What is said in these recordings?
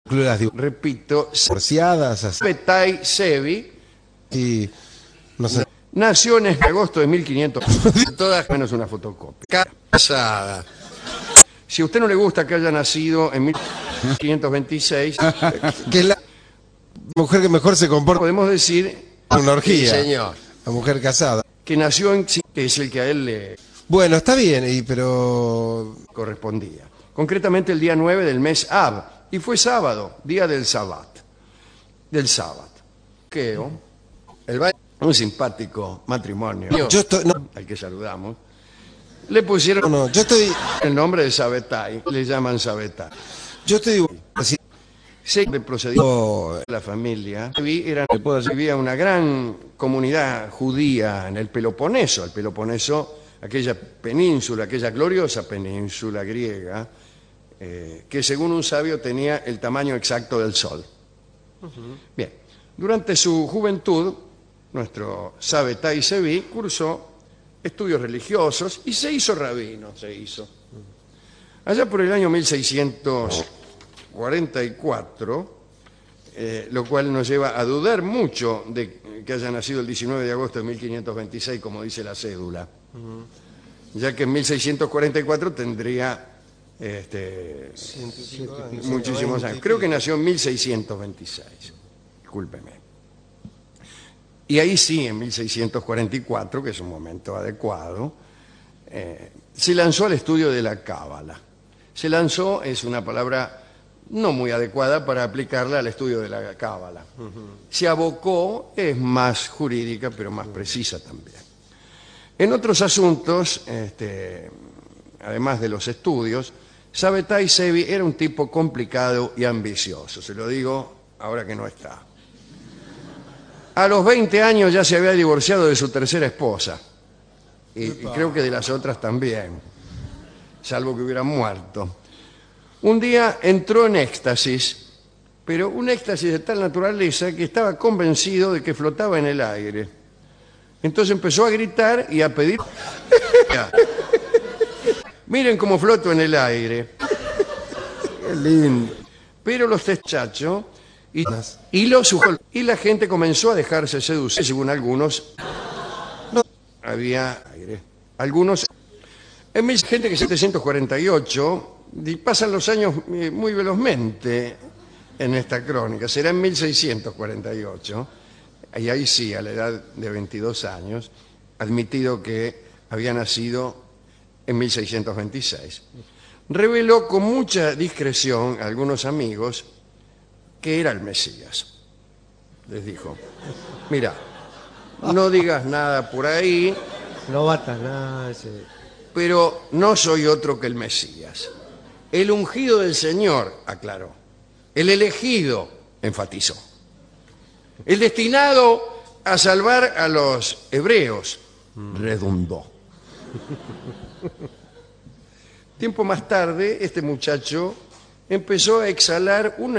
Las repito, divorciadas, así, Sabbatai Zevi y no sé. nació en agosto de 1500, todas menos una fotocopia. Casada. Si a usted no le gusta que haya nacido en 1526, Que es la mujer que mejor se comporta podemos decir en una orgía. sí, señor, La mujer casada. que nació en que es el que a él le Bueno, está bien, pero correspondía. Concretamente el día 9 del mes Ab, y fue sábado, día del Sabbat. Del Sabbat. Un simpático matrimonio yo estoy, no, al que saludamos, le pusieron no, yo estoy, el nombre de Sabbatai, le llaman Sabbatai. yo estoy así, Se procedió de la familia. Vivía una gran comunidad judía en el Peloponeso. El Peloponeso, aquella península, aquella gloriosa península griega, que según un sabio tenía el tamaño exacto del Sol. Bien, durante su juventud, nuestro Sabbatai Zevi cursó estudios religiosos y se hizo rabino, Allá por el año 1644, lo cual nos lleva a dudar mucho de que haya nacido el 19 de agosto de 1526, como dice la cédula, ya que en 1644 tendría muchísimos años. Creo que nació en 1626, discúlpeme. Y ahí sí, en 1644, que es un momento adecuado, se lanzó al estudio de la Cábala. Se lanzó es una palabra no muy adecuada para aplicarla al estudio de la Cábala. Se abocó, es más jurídica, pero más precisa también. En otros asuntos, además de los estudios, Sabbatai Zevi era un tipo complicado y ambicioso. Se lo digo ahora que no está. A los 20 años ya se había divorciado de su tercera esposa. Y creo que de las otras también, salvo que hubieran muerto. Un día entró en éxtasis, pero un éxtasis de tal naturaleza que estaba convencido de que flotaba en el aire. Entonces empezó a gritar y a pedir... Miren cómo floto en el aire. Qué lindo. Pero los techachos y la gente comenzó a dejarse seducir, según algunos. No había aire. Algunos... En gente que en 748, y pasan los años muy velozmente en esta crónica, será en 1648, y ahí sí, a la edad de 22 años, admitido que había nacido en 1626. Reveló con mucha discreción a algunos amigos que era el Mesías. Les dijo, mira, no digas nada por ahí, No batas nada. pero no soy otro que el Mesías. El ungido del Señor, aclaró. El elegido, enfatizó. El destinado a salvar a los hebreos, redundó. Tiempo más tarde, este muchacho empezó a exhalar un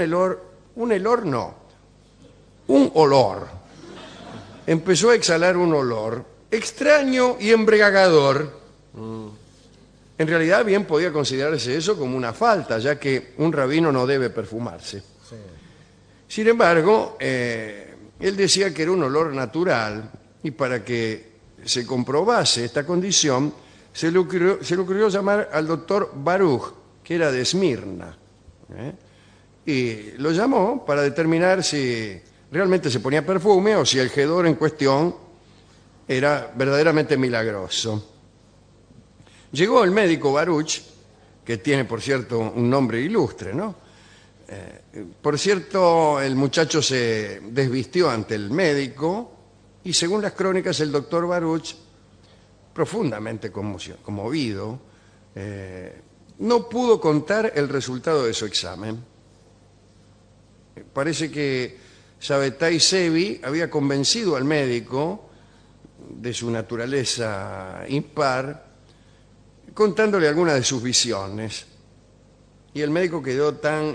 olor. Empezó a exhalar un olor extraño y embriagador. En realidad bien podía considerarse eso como una falta, ya que un rabino no debe perfumarse. Sí. Sin embargo, él decía que era un olor natural y para que se comprobase esta condición se le ocurrió llamar al doctor Baruch, que era de Esmirna. Y lo llamó para determinar si realmente se ponía perfume o si el hedor en cuestión era verdaderamente milagroso. Llegó el médico Baruch, que tiene, por cierto, un nombre ilustre, ¿no? Por cierto, el muchacho se desvistió ante el médico y, según las crónicas, el doctor Baruch, profundamente conmovido, no pudo contar el resultado de su examen. Parece que Sabbatai Zevi había convencido al médico de su naturaleza impar, contándole algunas de sus visiones. Y el médico quedó tan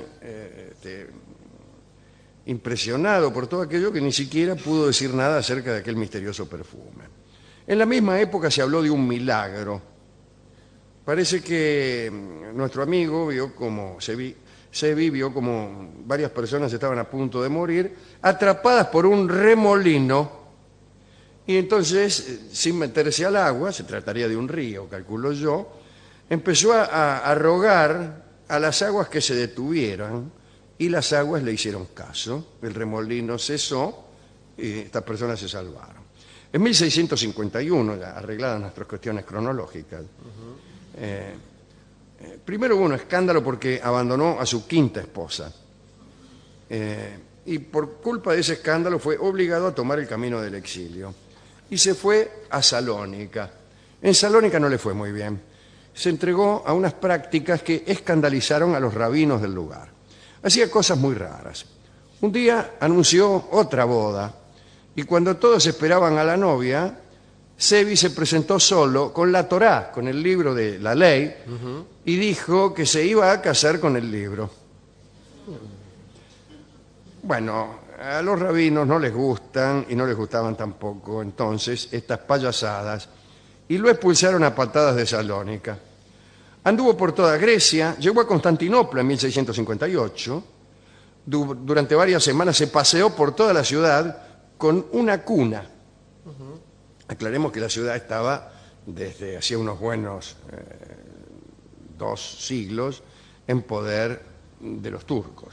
impresionado por todo aquello que ni siquiera pudo decir nada acerca de aquel misterioso perfume. En la misma época se habló de un milagro. Parece que nuestro amigo vio como Sevi vio como varias personas estaban a punto de morir, atrapadas por un remolino, y entonces, sin meterse al agua, se trataría de un río, calculo yo, empezó a rogar a las aguas que se detuvieran, y las aguas le hicieron caso, el remolino cesó, y estas personas se salvaron. En 1651, ya arregladas nuestras cuestiones cronológicas, primero hubo un escándalo porque abandonó a su quinta esposa. Y por culpa de ese escándalo fue obligado a tomar el camino del exilio. Y se fue a Salónica. En Salónica no le fue muy bien. Se entregó a unas prácticas que escandalizaron a los rabinos del lugar. Hacía cosas muy raras. Un día anunció otra boda. Y cuando todos esperaban a la novia, Sevi se presentó solo con la Torá, con el libro de la ley, y dijo que se iba a casar con el libro. Bueno, a los rabinos no les gustan, y no les gustaban tampoco entonces estas payasadas, y lo expulsaron a patadas de Salónica. Anduvo por toda Grecia, llegó a Constantinopla en 1658, durante varias semanas se paseó por toda la ciudad con una cuna. Aclaremos que la ciudad estaba desde hacía unos buenos 2 siglos en poder de los turcos.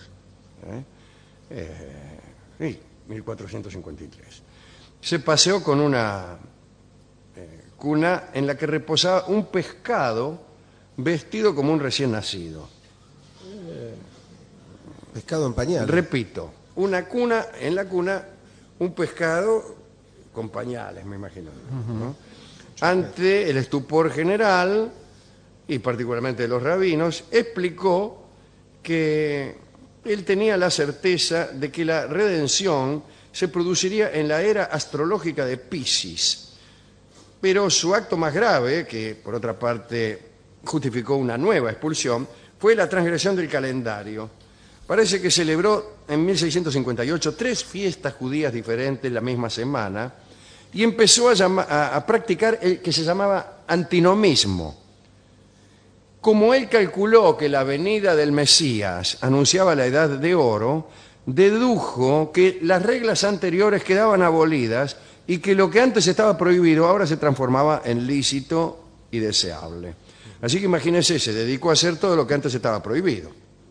Sí, 1453. Se paseó con una cuna en la que reposaba un pescado vestido como un recién nacido. Pescado en pañal. Repito, una cuna, en la cuna un pescado con pañales, me imagino, ¿no? Ante el estupor general, y particularmente de los rabinos, explicó que él tenía la certeza de que la redención se produciría en la era astrológica de Piscis. Pero su acto más grave, que por otra parte justificó una nueva expulsión, fue la transgresión del calendario. Parece que celebró en 1658 3 fiestas judías diferentes la misma semana y empezó a practicar el que se llamaba antinomismo. Como él calculó que la venida del Mesías anunciaba la edad de oro, dedujo que las reglas anteriores quedaban abolidas y que lo que antes estaba prohibido ahora se transformaba en lícito y deseable. Así que imagínense, se dedicó a hacer todo lo que antes estaba prohibido.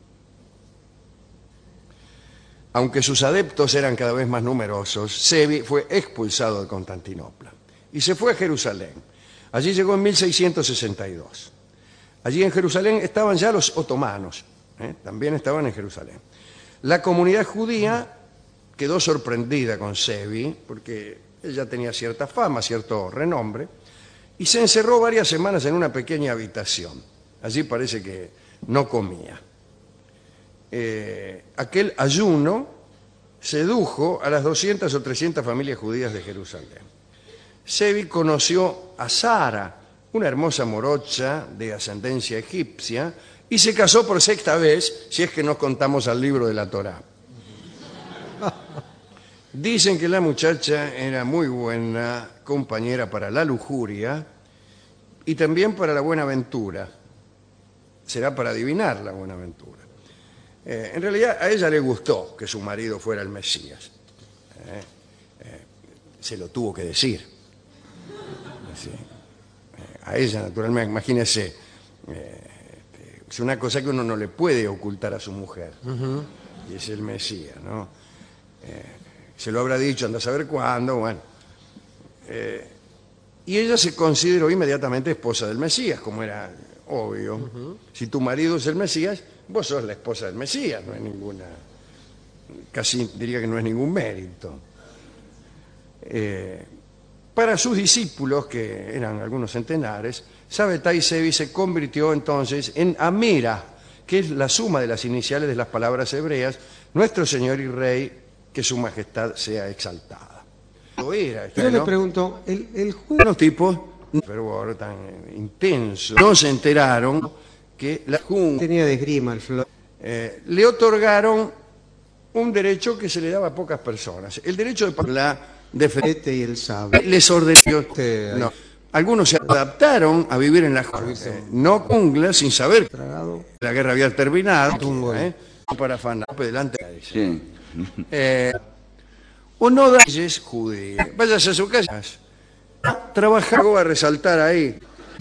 Aunque sus adeptos eran cada vez más numerosos, Sevi fue expulsado de Constantinopla y se fue a Jerusalén. Allí llegó en 1662. Allí en Jerusalén estaban ya los otomanos, también estaban en Jerusalén. La comunidad judía quedó sorprendida con Sevi, porque ella tenía cierta fama, cierto renombre, y se encerró varias semanas en una pequeña habitación. Allí parece que no comía. Aquel ayuno sedujo a las 200 o 300 familias judías de Jerusalén. Sevi conoció a Sara, una hermosa morocha de ascendencia egipcia, y se casó por 6ª vez, si es que nos contamos al libro de la Torá. Dicen que la muchacha era muy buena compañera para la lujuria y también para la buena aventura. Será para adivinar la buena aventura. En realidad a ella le gustó que su marido fuera el Mesías. Se lo tuvo que decir. Sí. A ella, naturalmente, imagínese, es una cosa que uno no le puede ocultar a su mujer. Y es el Mesías, ¿no? Se lo habrá dicho, anda a saber cuándo, bueno. Y ella se consideró inmediatamente esposa del Mesías, como era obvio. Si tu marido es el Mesías, vos sos la esposa del Mesías, no hay ninguna, casi diría que no es ningún mérito. Para sus discípulos, que eran algunos centenares, Sabbatai Sevi se convirtió entonces en Amira, que es la suma de las iniciales de las palabras hebreas, Nuestro Señor y Rey, que su majestad sea exaltada. Yo le pregunto, el juez... Los tipos, un fervor tan intenso, no se enteraron que la Junta tenía de esgrima el flor. le otorgaron un derecho que se le daba a pocas personas, el derecho de la defensa. Y el sable. Les ordenó, no, Algunos se adaptaron a vivir en la jungla sin saber que la guerra había terminado. Para Fanape delante. Sí. Uno de ellos judíos. Váyase a su casa. Trabajó a resaltar ahí.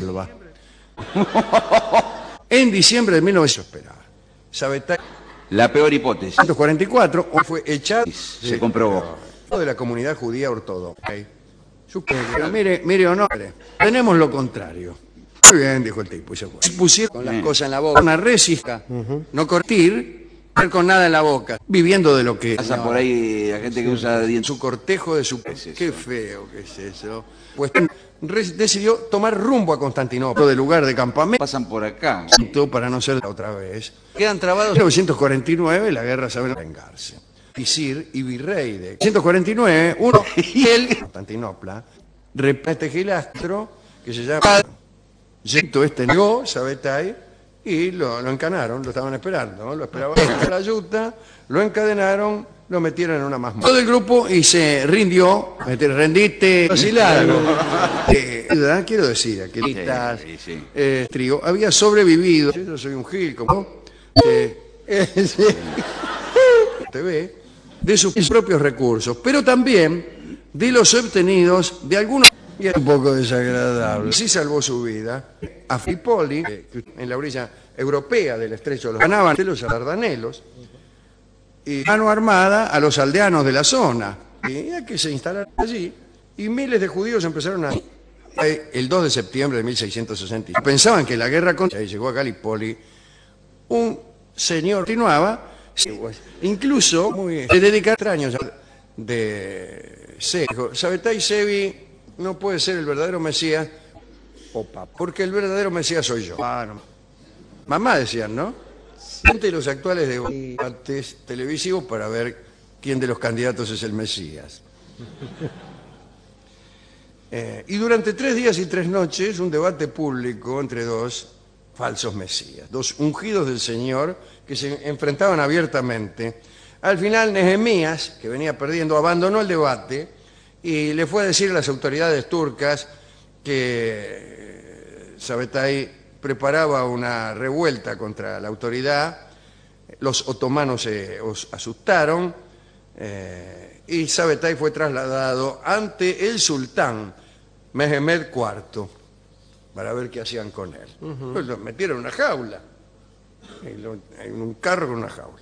En diciembre de 1900 esperaba. La peor hipótesis. 1944 fue echado. Se comprobó. De la comunidad judía ortodoxa. Mire o no, tenemos lo contrario. Muy bien, dijo el tipo. Y se pusieron con las cosas en la boca. Una resista, no cortir, con nada en la boca, viviendo de lo que... Pasa por ahí la gente que usa dientes. Su cortejo de su... Qué feo que es eso. Pues decidió tomar rumbo a Constantinopla, del lugar de campamento. Pasan por acá. Para no ser otra vez. Quedan trabados en 1949, la guerra sabe vengarse. Visir y virrey de 1949, uno, él, Constantinopla, repete gilastro, que se llama Yeto negó, Sabetay, y lo encanaron, lo estaban esperando, ¿no? Lo esperaban en la yuta, lo encadenaron, lo metieron en una mazmorra. Todo el grupo y se rindió, rendiste, vacilaron. Quiero decir, aquelitas, trigo, había sobrevivido. Yo soy un gil, como te ve, de sus propios recursos, pero también de los obtenidos de algunos, y es un poco desagradable. Sí salvó su vida. A Fipoli, en la orilla europea del estrecho de los ganaban los Dardanelos, y mano armada a los aldeanos de la zona, y a que se instalaron allí, y miles de judíos empezaron a... El 2 de septiembre de 1660, pensaban que la guerra contra... Y llegó a Gallipoli, un señor continuaba, incluso se dedica a años de Sevi. Sabetay Sevi no puede ser el verdadero Mesías, porque el verdadero Mesías soy yo. Mamá decían, ¿no? De los actuales debates televisivos para ver quién de los candidatos es el Mesías. Y durante 3 días y 3 noches, un debate público entre dos falsos mesías, dos ungidos del Señor que se enfrentaban abiertamente. Al final, Nehemías, que venía perdiendo, abandonó el debate y le fue a decir a las autoridades turcas que Sabetay preparaba una revuelta contra la autoridad. Los otomanos se asustaron y Sabetay fue trasladado ante el sultán Mehmed IV para ver qué hacían con él. Pues lo metieron en una jaula, en un carro con una jaula.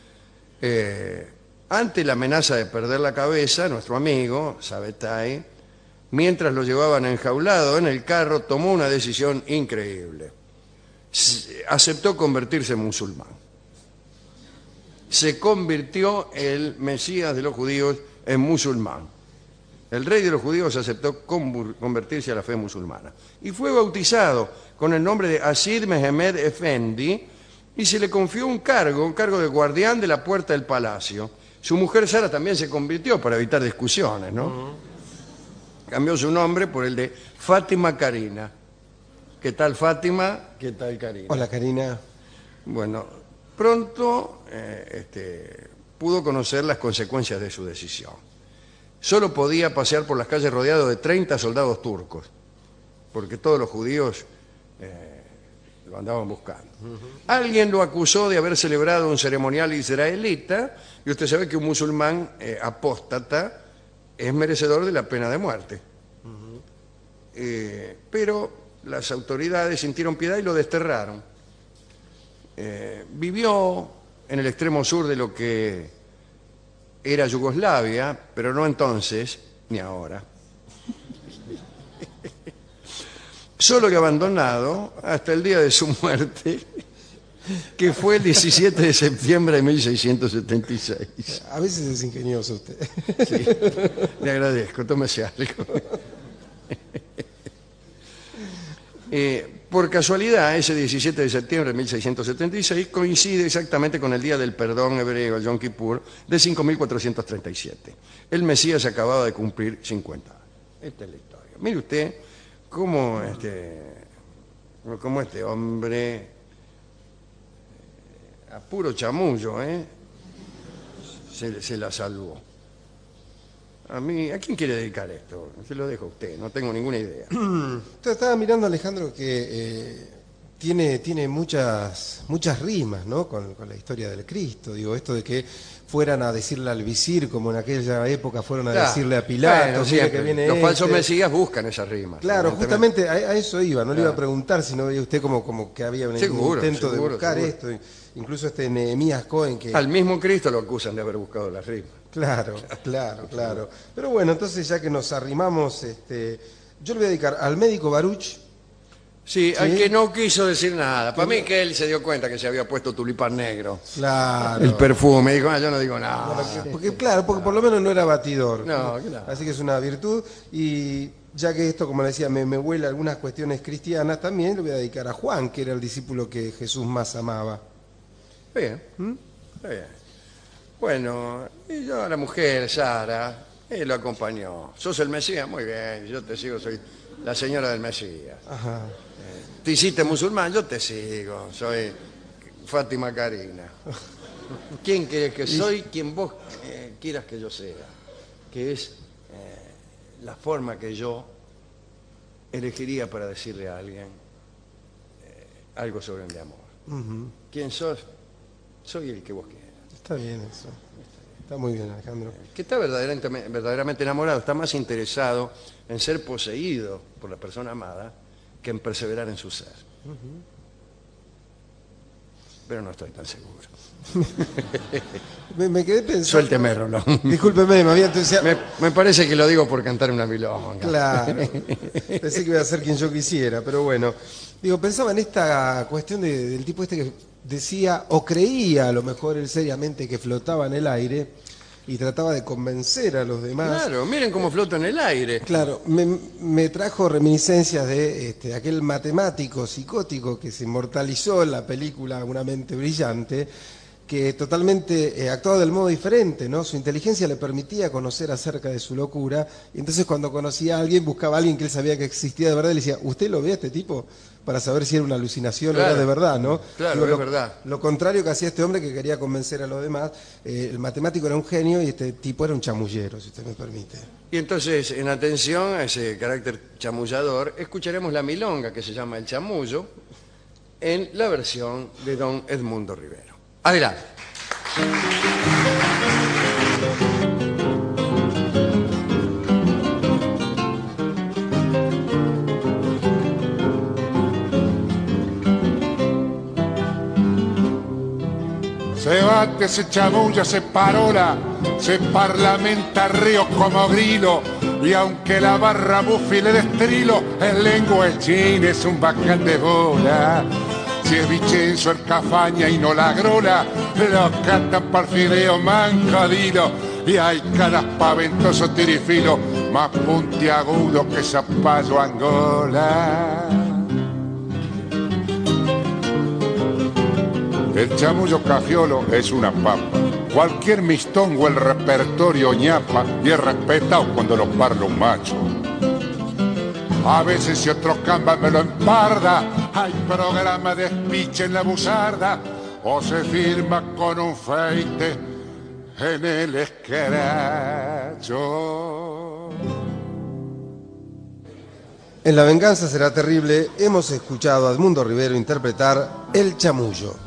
Ante la amenaza de perder la cabeza, nuestro amigo Sabetay, mientras lo llevaban enjaulado en el carro, tomó una decisión increíble. Aceptó convertirse en musulmán. Se convirtió el Mesías de los judíos en musulmán. El rey de los judíos aceptó convertirse a la fe musulmana. Y fue bautizado con el nombre de Asid Mehmed Efendi y se le confió un cargo de guardián de la puerta del palacio. Su mujer Sara también se convirtió para evitar discusiones, ¿no? Cambió su nombre por el de Fátima Karina. ¿Qué tal Fátima? ¿Qué tal Karina? Hola Karina. Bueno, pronto pudo conocer las consecuencias de su decisión. Solo podía pasear por las calles rodeado de 30 soldados turcos, porque todos los judíos lo andaban buscando. Alguien lo acusó de haber celebrado un ceremonial israelita, y usted sabe que un musulmán apóstata es merecedor de la pena de muerte. Pero las autoridades sintieron piedad y lo desterraron. Vivió en el extremo sur de lo que era Yugoslavia, pero no entonces ni ahora. Solo que abandonado hasta el día de su muerte, que fue el 17 de septiembre de 1676. A veces es ingenioso usted. Sí, le agradezco, tómese algo. Por casualidad, ese 17 de septiembre de 1676 coincide exactamente con el día del perdón hebreo, el Yom Kippur, de 5437. El Mesías acababa de cumplir 50 años. Esta es la historia. Mire usted cómo este hombre, a puro chamullo, se la salvó. ¿A quién quiere dedicar esto? Se lo dejo a usted, no tengo ninguna idea. Estaba mirando, Alejandro, que tiene muchas rimas, ¿no? Con la historia del Cristo. Digo, esto de que fueran a decirle al visir, como en aquella época fueron a Claro. decirle a Pilato, Bueno, mira siempre. que viene Los falsos este. mesías buscan esas rimas. Claro, evidentemente. justamente a eso iba, no le iba a preguntar si no veía usted como que había un Seguro, intento de seguro, buscar seguro. esto. Incluso Nehemías Cohen que... Al mismo Cristo lo acusan de haber buscado las rimas. Claro. Pero bueno, entonces ya que nos arrimamos, yo le voy a dedicar al médico Baruch. Sí, al Sí. que no quiso decir nada. Para mí que él se dio cuenta que se había puesto tulipán negro. Claro. El perfume. Dijo, yo no digo nada. Porque por lo menos no era batidor. No, claro. Así que es una virtud. Y ya que esto, como le decía, me huele a algunas cuestiones cristianas, también le voy a dedicar a Juan, que era el discípulo que Jesús más amaba. Bien, está bien. Bueno, y yo a la mujer, Sara, él lo acompañó. ¿Sos el Mesías? Muy bien, yo te sigo, soy la señora del Mesías. Ajá. ¿Te hiciste musulmán? Yo te sigo, soy Fátima Karina. ¿Quién querés que soy? Quien vos quieras que yo sea. Que es la forma que yo elegiría para decirle a alguien algo sobre mi amor. ¿Quién sos? Soy el que vos quieras. Está bien eso. Está muy bien, Alejandro. Que está verdaderamente enamorado, está más interesado en ser poseído por la persona amada que en perseverar en su ser. Pero no estoy tan seguro. Me quedé pensando... Suélteme, Rolón. Discúlpeme, me había entusiasmado. Me parece que lo digo por cantar una milonga. Claro. Pensé que iba a ser quien yo quisiera, pero bueno. Digo, pensaba en esta cuestión del tipo este que decía, o creía a lo mejor él seriamente, que flotaba en el aire y trataba de convencer a los demás. Claro, miren cómo flota en el aire. Claro, me trajo reminiscencias de aquel matemático psicótico que se inmortalizó en la película Una mente brillante, que totalmente actuaba del modo diferente, ¿no? Su inteligencia le permitía conocer acerca de su locura, y entonces cuando conocía a alguien, buscaba a alguien que él sabía que existía de verdad, y le decía, ¿usted lo ve a este tipo? Para saber si era una alucinación o Claro. era de verdad, ¿no? Claro, Digo, es verdad. Lo contrario que hacía este hombre que quería convencer a los demás, el matemático era un genio y este tipo era un chamullero, si usted me permite. Y entonces, en atención a ese carácter chamullador, escucharemos la milonga que se llama El Chamullo en la versión de don Edmundo Rivero. Adelante. Se bate, se chamulla, se parola, se parlamenta ríos como grilo, y aunque la barra bufi le destrilo, en lengua el chin es un bacán de bola. Si es Vicenzo el cafaña y no la grola, lo cantan por fideo mancadino, y hay cada paventoso tirifilo más puntiagudo que zapallo Angola. El chamullo cafiolo es una papa, cualquier mistongo el repertorio ñapa, y es respetado cuando lo parla un macho. A veces si otro camba me lo emparda, hay programa de speech en la buzarda, o se firma con un feite en el escracho. En La venganza será terrible, hemos escuchado a Edmundo Rivero interpretar El Chamullo.